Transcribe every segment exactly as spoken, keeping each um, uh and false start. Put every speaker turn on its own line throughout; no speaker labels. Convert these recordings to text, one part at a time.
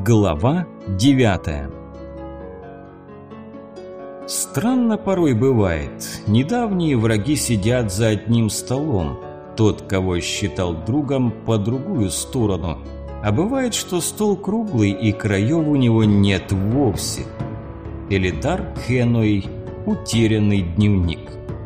Глава девятая. Странно порой бывает. Недавние враги сидят за одним столом. Тот, кого считал другом, по другую сторону. А бывает, что стол круглый и краев у него нет вовсе. Элидар Хэнуэй. Утерянный дневник.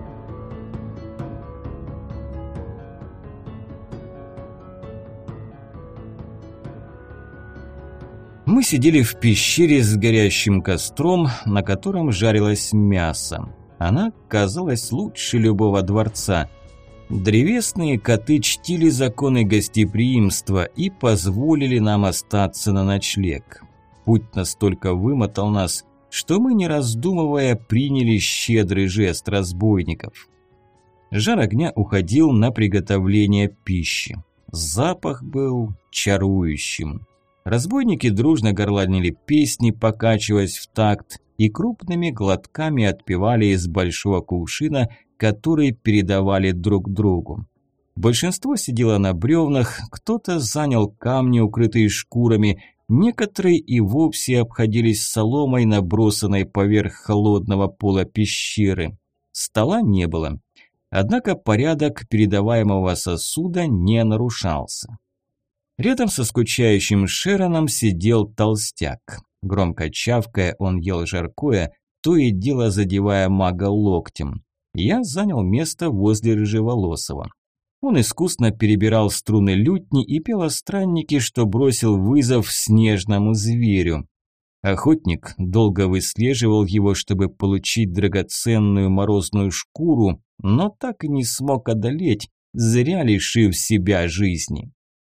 Мы сидели в пещере с горящим костром, на котором жарилось мясо. Она казалась лучше любого дворца. Древесные коты чтили законы гостеприимства и позволили нам остаться на ночлег. Путь настолько вымотал нас, что мы, не раздумывая, приняли щедрый жест разбойников. Жар огня уходил на приготовление пищи. Запах был чарующим. Разбойники дружно горланили песни, покачиваясь в такт, и крупными глотками отпивали из большого кувшина, который передавали друг другу. Большинство сидело на бревнах, кто-то занял камни, укрытые шкурами, некоторые и вовсе обходились соломой, набросанной поверх холодного пола пещеры. Стола не было, однако порядок передаваемого сосуда не нарушался. Рядом со скучающим Шероном сидел толстяк. Громко чавкая, он ел жаркое, то и дело задевая мага локтем. Я занял место возле Рыжеволосого. Он искусно перебирал струны лютни и пел о страннике, что бросил вызов снежному зверю. Охотник долго выслеживал его, чтобы получить драгоценную морозную шкуру, но так и не смог одолеть, зря лишив себя жизни.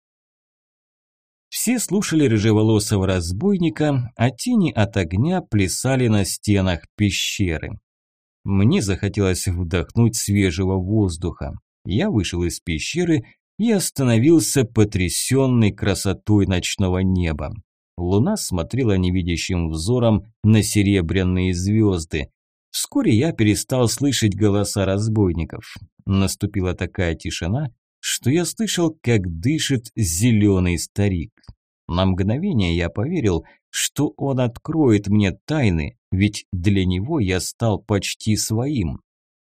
Все слушали рыжеволосого разбойника, а тени от огня плясали на стенах пещеры. Мне захотелось вдохнуть свежего воздуха. Я вышел из пещеры и остановился, потрясенный красотой ночного неба. Луна смотрела невидящим взором на серебряные звезды. Вскоре я перестал слышать голоса разбойников. Наступила такая тишина, что я слышал, как дышит зеленый старик. На мгновение я поверил, что он откроет мне тайны, ведь для него я стал почти своим.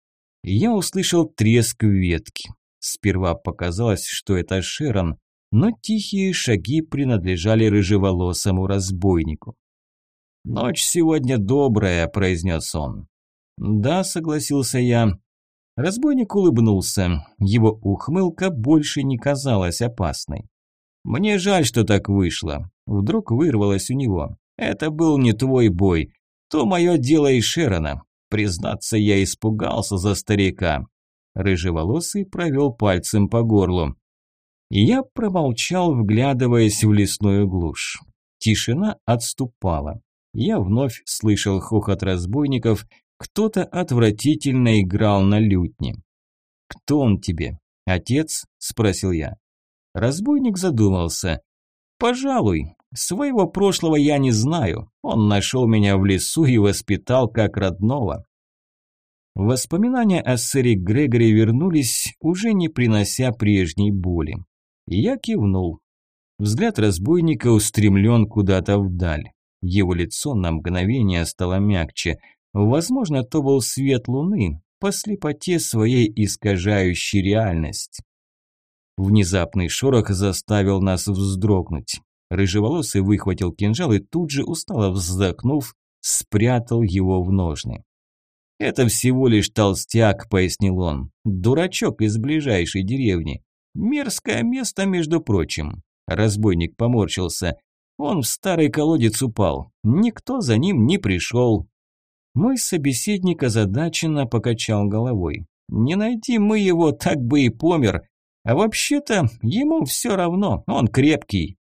Я услышал треск ветки. Сперва показалось, что это Шерон, но тихие шаги принадлежали рыжеволосому разбойнику. «Ночь сегодня добрая», – произнес он. «Да», – согласился я. Разбойник улыбнулся. Его ухмылка больше не казалась опасной. «Мне жаль, что так вышло». Вдруг вырвалось у него. «Это был не твой бой. То мое дело и Шерона. Признаться, я испугался за старика». Рыжеволосый провел пальцем по горлу. Я промолчал, вглядываясь в лесную глушь. Тишина отступала. Я вновь слышал хохот разбойников. Кто-то отвратительно играл на лютне. «Кто он тебе? Отец?» – спросил я. Разбойник задумался. «Пожалуй. Своего прошлого я не знаю. Он нашел меня в лесу и воспитал как родного». Воспоминания о сэре Грегоре вернулись, уже не принося прежней боли. Я кивнул. Взгляд разбойника устремлен куда-то вдаль. Его лицо на мгновение стало мягче. Возможно, то был свет луны, по слепоте своей искажающей реальность. Внезапный шорох заставил нас вздрогнуть. Рыжеволосый выхватил кинжал и тут же, устало вздохнув, спрятал его в ножны. «Это всего лишь толстяк», – пояснил он, – «дурачок из ближайшей деревни. Мерзкое место, между прочим». Разбойник поморщился. «Он в старый колодец упал. Никто за ним не пришел». Мой собеседник озадаченно покачал головой. «Не найти мы его, так бы и помер. А вообще-то ему все равно, он крепкий».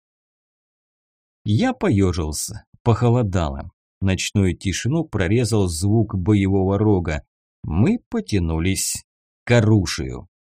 Я поежился, похолодало. Ночную тишину прорезал звук боевого рога. Мы потянулись к оружию.